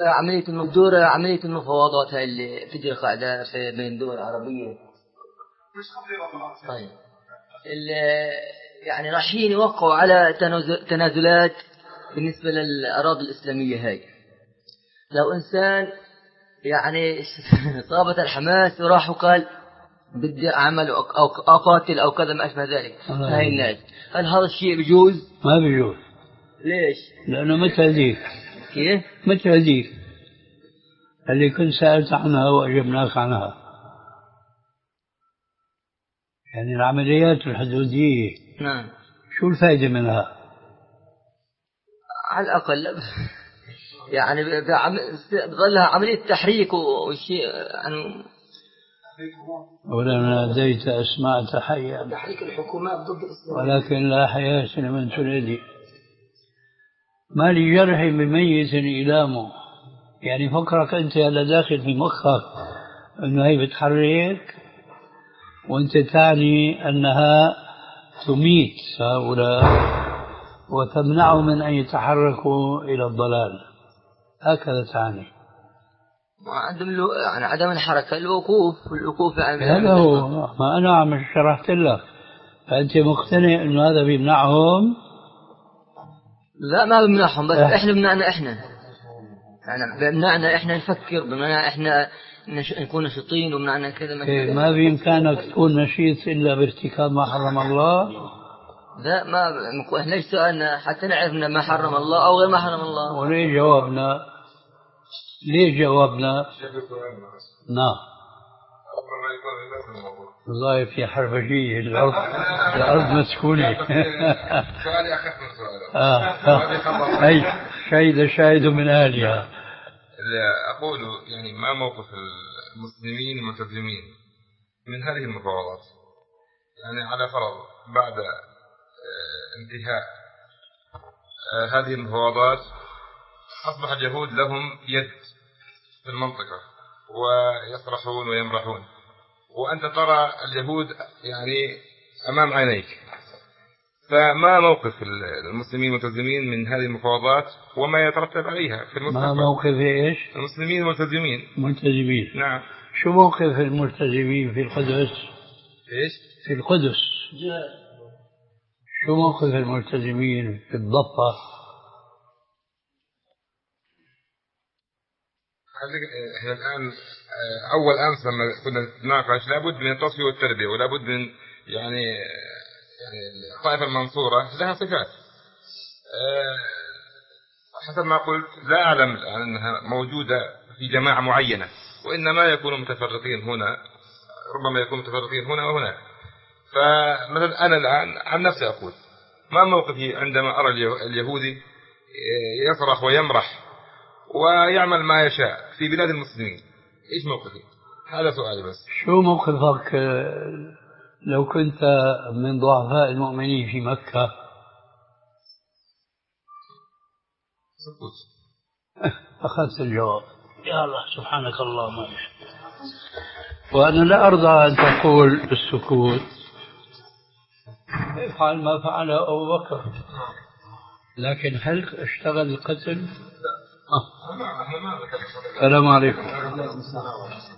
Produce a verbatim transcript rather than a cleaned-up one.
عملية الدور عملية المفاوضات هاي اللي تجري قاعدة في بين دول عربية. طيب يعني رايحين يوقعوا على تنازلات بالنسبة للأراضي الإسلامية هاي. لو إنسان يعني صابت الحماس وراح وقال بدي أعمل أو أقاتل أو كذا ما أشبه ذلك هاي الناس، هل هذا الشيء بيجوز؟ ما بيجوز. ليش؟ لأنه مثل هذيك. كيف؟ مثل هذيك اللي كنت سألت عنها وأجبناك عنها، يعني العمليات الحدودية. نعم. شو الفائدة منها؟ على الأقل يعني بظلها عملية تحريك وشيء عن ولما ناديت أسمعت حيا تحريك الحكومات ضد الإسلام، ولكن لا حياة لمن تنادي. ما لجرح بميت إلامه. يعني فكرك أنت هلا داخل في مخك أنه هي بتحرك وأنت تعني أنها تميت هؤلاء وتمنعهم من أن يتحركوا إلى الضلال، هكذا تعني. عدم يعني عدم الحركة، الوقوف والوقوف يعني هذا هو ما أنا عم شرحت لك. فأنت مقتنع أنه هذا بيمنعهم؟ لا ما بيمنعهم، بس إحنا بمنعنا إحنا يعني بمنعنا إحنا نفكر، بمنعنا إحنا نكون نشيطين ومنعنا كذا. ما, ما بإمكانك تكون نشيط إلا بارتكاب ما حرم الله. لا ما إحنا ليش سؤالنا حتى نعرف ما حرم الله أو غير ما حرم الله. وليه جوابنا؟ ليه جوابنا؟ نعم والله في حربجية الأرض الأرض مسكونة. سؤالي أخف من سؤاله. أي شهد شاهد من أهلها. أقول يعني ما موقف المسلمين الملتزمين من هذه المفاوضات؟ يعني على فرض بعد انتهاء هذه المفاوضات أصبح اليهود لهم يد في المنطقة ويصرحون ويمرحون، وأنت ترى اليهود يعني أمام عينيك، فما موقف المسلمين الملتزمين من هذه المفاوضات وما يترتب عليها في المستقبل؟ ما موقف إيش؟ المسلمين الملتزمين. ملتزمين. نعم. شو موقف الملتزمين في القدس؟ إيش؟ في القدس. شو موقف الملتزمين في الضفة؟ احنا الآن أول أمس لما كنا نتناقش لابد من التصفية والتربية، ولابد من يعني يعني الطائفة المنصورة لها صفات. حسب ما قلت لا أعلم أنها موجودة في جماعة معينة، وإنما يكونوا متفرقين هنا، ربما يكونوا متفرقين هنا وهنا. فمثلا أنا الآن عن نفسي أقول ما موقفي عندما أرى اليهودي يصرخ ويمرح ويعمل ما يشاء في بلاد المسلمين؟ إيش موقفي؟ هذا سؤالي بس. شو موقفك لو كنت من ضعفاء المؤمنين في مكة؟ سكوت. أخذت الجواب. يا الله سبحانك اللهم. وأنا لا أرضى أن تقول السكوت. افعل ما فعل أبو بكر، لكن هل اشتغل القتل؟ السلام عليكم.